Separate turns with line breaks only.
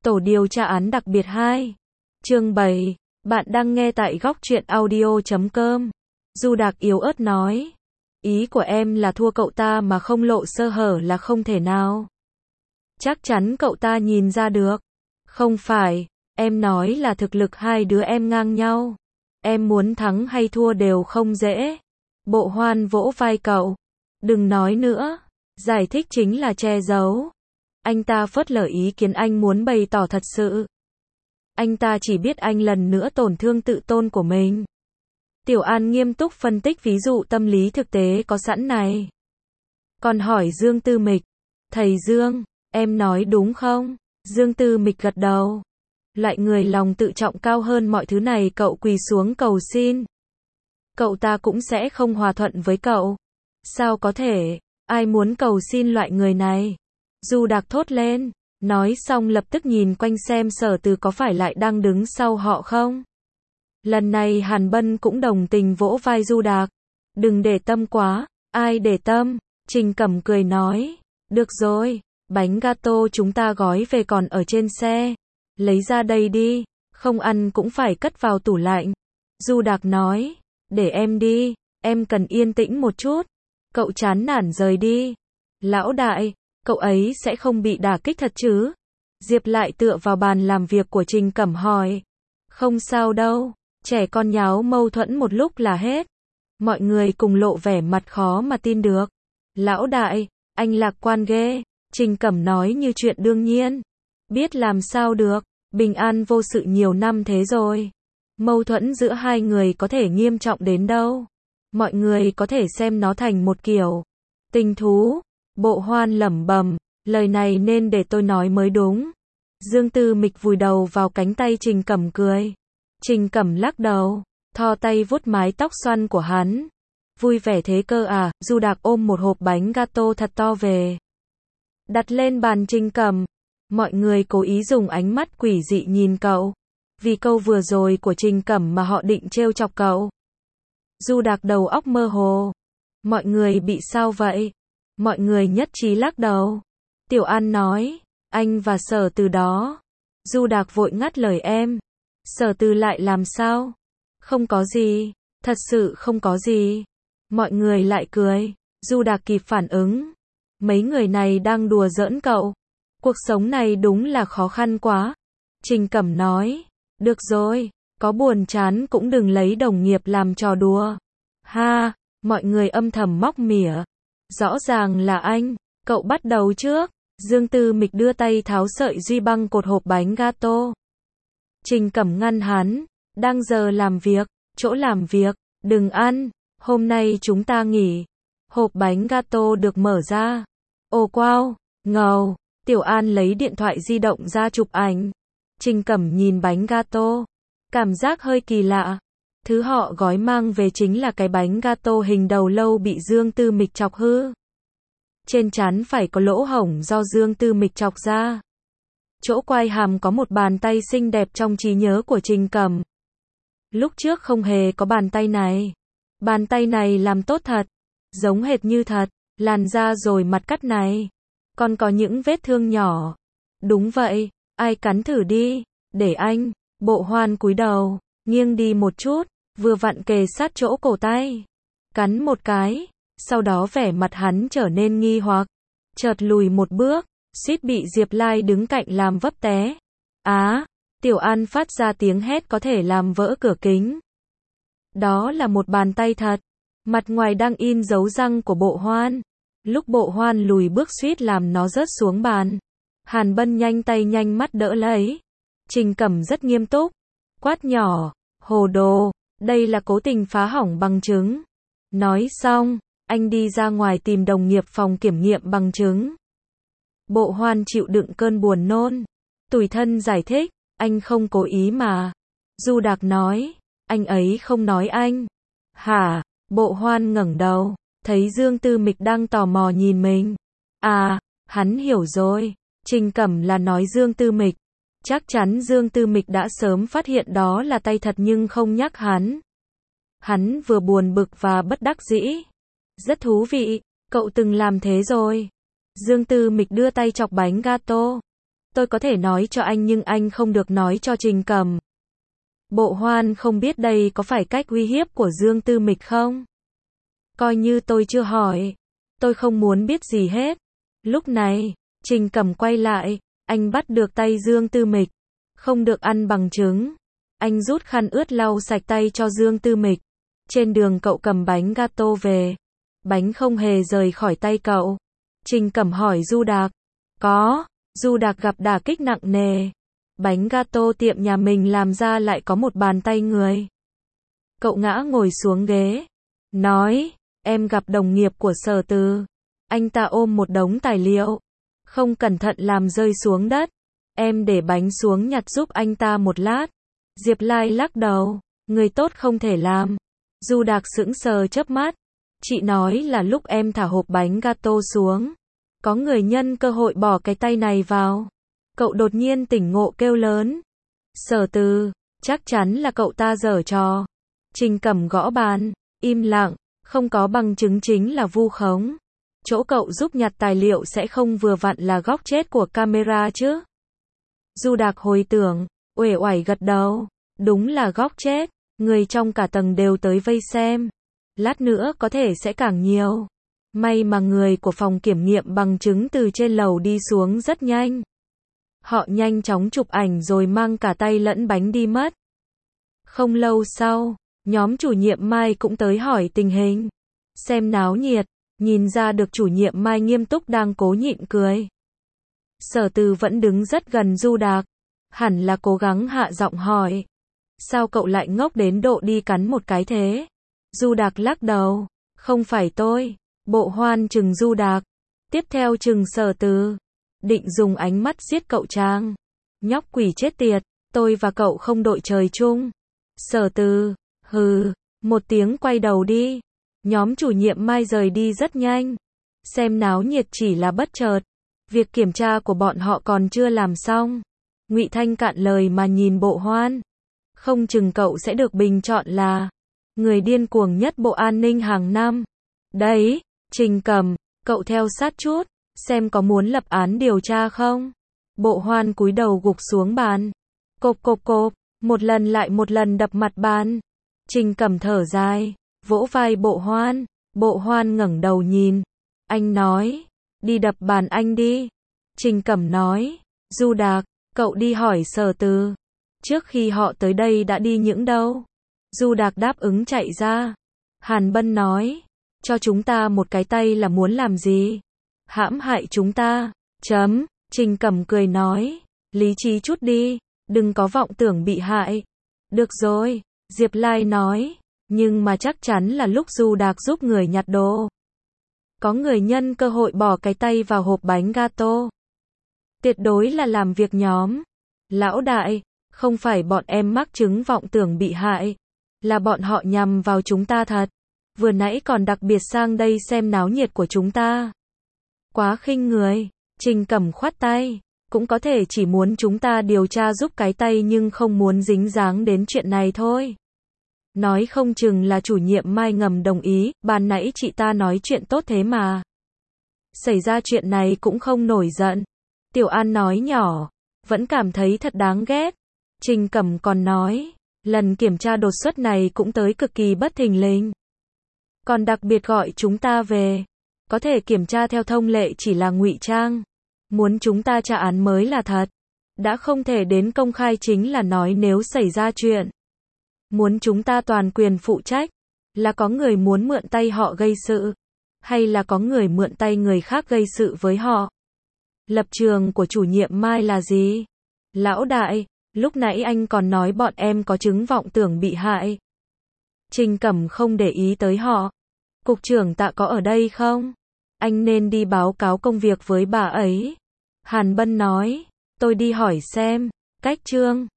Tổ điều tra án đặc biệt 2. Chương 7. Bạn đang nghe tại góc truyện audio.com. Du Đạc yếu ớt nói. Ý của em là thua cậu ta mà không lộ sơ hở là không thể nào. Chắc chắn cậu ta nhìn ra được. Không phải, em nói là thực lực hai đứa em ngang nhau. Em muốn thắng hay thua đều không dễ. Bộ Hoan vỗ vai cậu. Đừng nói nữa. Giải thích chính là che giấu. Anh ta phớt lờ ý kiến anh muốn bày tỏ thật sự. Anh ta chỉ biết anh lần nữa tổn thương tự tôn của mình. Tiểu An nghiêm túc phân tích ví dụ tâm lý thực tế có sẵn này. Còn hỏi Dương Tư Mịch. Thầy Dương, em nói đúng không? Dương Tư Mịch gật đầu. Loại người lòng tự trọng cao hơn mọi thứ này cậu quỳ xuống cầu xin. Cậu ta cũng sẽ không hòa thuận với cậu. Sao có thể, ai muốn cầu xin loại người này? Du Đạc thốt lên, nói xong lập tức nhìn quanh xem Sở Từ có phải lại đang đứng sau họ không. Lần này Hàn Bân cũng đồng tình vỗ vai Du Đạc. Đừng để tâm quá, ai để tâm? Trình Cẩm cười nói, được rồi, bánh gato chúng ta gói về còn ở trên xe. Lấy ra đây đi, không ăn cũng phải cất vào tủ lạnh. Du Đạc nói, để em đi, em cần yên tĩnh một chút. Cậu chán nản rời đi. Lão đại, cậu ấy sẽ không bị đả kích thật chứ? Diệp lại tựa vào bàn làm việc của Trình Cẩm hỏi. Không sao đâu, trẻ con nháo mâu thuẫn một lúc là hết. Mọi người cùng lộ vẻ mặt khó mà tin được. Lão đại, anh lạc quan ghê. Trình Cẩm nói như chuyện đương nhiên. Biết làm sao được, bình an vô sự nhiều năm thế rồi. Mâu thuẫn giữa hai người có thể nghiêm trọng đến đâu. Mọi người có thể xem nó thành một kiểu tình thú. Bộ Hoan lẩm bẩm, lời này nên để tôi nói mới đúng. Dương Tư Mịch vùi đầu vào cánh tay Trình Cẩm cười. Trình Cẩm lắc đầu, thò tay vuốt mái tóc xoăn của hắn. Vui vẻ thế cơ à? Du Đạc ôm một hộp bánh gato thật to về. Đặt lên bàn Trình Cẩm. Mọi người cố ý dùng ánh mắt quỷ dị nhìn cậu. Vì câu vừa rồi của Trình Cẩm mà họ định trêu chọc cậu. Du Đạc đầu óc mơ hồ. Mọi người bị sao vậy? Mọi người nhất trí lắc đầu. Tiểu An nói, anh và Sở Từ đó. Du Đạc vội ngắt lời em. Sở Từ lại làm sao? Không có gì, thật sự không có gì. Mọi người lại cười. Du Đạc kịp phản ứng. Mấy người này đang đùa giỡn cậu. Cuộc sống này đúng là khó khăn quá. Trình Cẩm nói, được rồi, có buồn chán cũng đừng lấy đồng nghiệp làm trò đùa. Ha, mọi người âm thầm móc mỉa. Rõ ràng là anh, cậu bắt đầu trước. Dương Tư Mịch đưa tay tháo sợi duy băng cột hộp bánh gato. Trình Cẩm ngăn hắn, đang giờ làm việc, chỗ làm việc, đừng ăn, hôm nay chúng ta nghỉ. Hộp bánh gato được mở ra. Ồ wow, ngầu, Tiểu An lấy điện thoại di động ra chụp ảnh. Trình Cẩm nhìn bánh gato, cảm giác hơi kỳ lạ. Thứ họ gói mang về chính là cái bánh gato hình đầu lâu bị Dương Tư Mịch chọc hư. Trên trán phải có lỗ hổng do Dương Tư Mịch chọc ra. Chỗ quai hàm có một bàn tay xinh đẹp trong trí nhớ của Trình Cẩm. Lúc trước không hề có bàn tay này. Bàn tay này làm tốt thật, giống hệt như thật, làn da rồi mặt cắt này. Còn có những vết thương nhỏ. Đúng vậy, ai cắn thử đi, để anh. Bộ Hoan cúi đầu, nghiêng đi một chút, vừa vặn kề sát chỗ cổ tay. Cắn một cái, sau đó vẻ mặt hắn trở nên nghi hoặc. Chợt lùi một bước, suýt bị Diệp Lai đứng cạnh làm vấp té. Á, Tiểu An phát ra tiếng hét có thể làm vỡ cửa kính. Đó là một bàn tay thật. Mặt ngoài đang in dấu răng của Bộ Hoan. Lúc Bộ Hoan lùi bước suýt làm nó rớt xuống bàn. Hàn Bân nhanh tay nhanh mắt đỡ lấy. Trình Cẩm rất nghiêm túc. Quát nhỏ, hồ đồ, đây là cố tình phá hỏng bằng chứng. Nói xong, anh đi ra ngoài tìm đồng nghiệp phòng kiểm nghiệm bằng chứng. Bộ Hoan chịu đựng cơn buồn nôn. Tủi thân giải thích, anh không cố ý mà. Du Đạc nói, anh ấy không nói anh. Hả? Bộ Hoan ngẩng đầu, thấy Dương Tư Mịch đang tò mò nhìn mình. À, hắn hiểu rồi. Trình Cẩm là nói Dương Tư Mịch. Chắc chắn Dương Tư Mịch đã sớm phát hiện đó là tay thật nhưng không nhắc hắn. Hắn vừa buồn bực và bất đắc dĩ. Rất thú vị, cậu từng làm thế rồi. Dương Tư Mịch đưa tay chọc bánh gato. Tôi có thể nói cho anh nhưng anh không được nói cho Trình Cẩm. Bộ Hoan không biết đây có phải cách uy hiếp của Dương Tư Mịch không? Coi như tôi chưa hỏi. Tôi không muốn biết gì hết. Lúc này, Trình Cẩm quay lại, anh bắt được tay Dương Tư Mịch. Không được ăn bằng chứng. Anh rút khăn ướt lau sạch tay cho Dương Tư Mịch. Trên đường cậu cầm bánh gato về. Bánh không hề rời khỏi tay cậu. Trình Cẩm hỏi Du Đạc. Có. Du Đạc gặp đả kích nặng nề. Bánh gato tiệm nhà mình làm ra lại có một bàn tay người. Cậu ngã ngồi xuống ghế. Nói, em gặp đồng nghiệp của Sở Từ. Anh ta ôm một đống tài liệu. Không cẩn thận làm rơi xuống đất. Em để bánh xuống nhặt giúp anh ta một lát. Diệp Lai lắc đầu. Người tốt không thể làm. Du Đạc sững sờ chớp mắt. Chị nói là lúc em thả hộp bánh gato xuống. Có người nhân cơ hội bỏ cái tay này vào. Cậu đột nhiên tỉnh ngộ kêu lớn. Sở Từ, chắc chắn là cậu ta giở trò. Trình Cẩm gõ bàn, im lặng, không có bằng chứng chính là vu khống. Chỗ cậu giúp nhặt tài liệu sẽ không vừa vặn là góc chết của camera chứ? Du Đạc hồi tưởng, uể oải gật đầu. Đúng là góc chết, người trong cả tầng đều tới vây xem. Lát nữa có thể sẽ càng nhiều. May mà người của phòng kiểm nghiệm bằng chứng từ trên lầu đi xuống rất nhanh. Họ nhanh chóng chụp ảnh rồi mang cả tay lẫn bánh đi mất. Không lâu sau, nhóm chủ nhiệm Mai cũng tới hỏi tình hình. Xem náo nhiệt, nhìn ra được chủ nhiệm Mai nghiêm túc đang cố nhịn cười. Sở Từ vẫn đứng rất gần Du Đạc. Hẳn là cố gắng hạ giọng hỏi. Sao cậu lại ngốc đến độ đi cắn một cái thế? Du Đạc lắc đầu. Không phải tôi. Bộ Hoan chừng Du Đạc. Tiếp theo chừng Sở Từ. Định dùng ánh mắt giết cậu Trang. Nhóc quỷ chết tiệt. Tôi và cậu không đội trời chung. Sở Từ. Hừ. Một tiếng quay đầu đi. Nhóm chủ nhiệm Mai rời đi rất nhanh. Xem náo nhiệt chỉ là bất chợt. Việc kiểm tra của bọn họ còn chưa làm xong. Ngụy Thanh cạn lời mà nhìn Bộ Hoan. Không chừng cậu sẽ được bình chọn là người điên cuồng nhất Bộ An ninh hàng năm. Đấy, Trình Cẩm, cậu theo sát chút, xem có muốn lập án điều tra không? Bộ Hoan cúi đầu gục xuống bàn. Cộp cộp cộp, một lần lại một lần đập mặt bàn. Trình Cẩm thở dài, vỗ vai Bộ Hoan. Bộ Hoan ngẩng đầu nhìn. Anh nói, đi đập bàn anh đi. Trình Cẩm nói, Du Đạc, cậu đi hỏi Sở Từ. Trước khi họ tới đây đã đi những đâu? Du Đạc đáp ứng chạy ra. Hàn Bân nói, cho chúng ta một cái tay là muốn làm gì? Hãm hại chúng ta. Chấm. Trình Cẩm cười nói, lý trí chút đi, đừng có vọng tưởng bị hại. Được rồi, Diệp Lai nói, nhưng mà chắc chắn là lúc Du Đạc giúp người nhặt đồ. Có người nhân cơ hội bỏ cái tay vào hộp bánh gato. Tuyệt đối là làm việc nhóm. Lão đại, không phải bọn em mắc chứng vọng tưởng bị hại, là bọn họ nhằm vào chúng ta thật. Vừa nãy còn đặc biệt sang đây xem náo nhiệt của chúng ta. Quá khinh người. Trình Cẩm khoát tay. Cũng có thể chỉ muốn chúng ta điều tra giúp cái tay nhưng không muốn dính dáng đến chuyện này thôi. Nói không chừng là chủ nhiệm Mai ngầm đồng ý, ban nãy chị ta nói chuyện tốt thế mà. Xảy ra chuyện này cũng không nổi giận. Tiểu An nói nhỏ, vẫn cảm thấy thật đáng ghét. Trình Cẩm còn nói, lần kiểm tra đột xuất này cũng tới cực kỳ bất thình lình. Còn đặc biệt gọi chúng ta về. Có thể kiểm tra theo thông lệ chỉ là ngụy trang. Muốn chúng ta tra án mới là thật. Đã không thể đến công khai chính là nói nếu xảy ra chuyện. Muốn chúng ta toàn quyền phụ trách. Là có người muốn mượn tay họ gây sự. Hay là có người mượn tay người khác gây sự với họ. Lập trường của chủ nhiệm Mai là gì? Lão đại, lúc nãy anh còn nói bọn em có chứng vọng tưởng bị hại. Trình Cẩm không để ý tới họ. Cục trưởng Tạ có ở đây không? Anh nên đi báo cáo công việc với bà ấy. Hàn Bân nói, tôi đi hỏi xem. Cách Trương.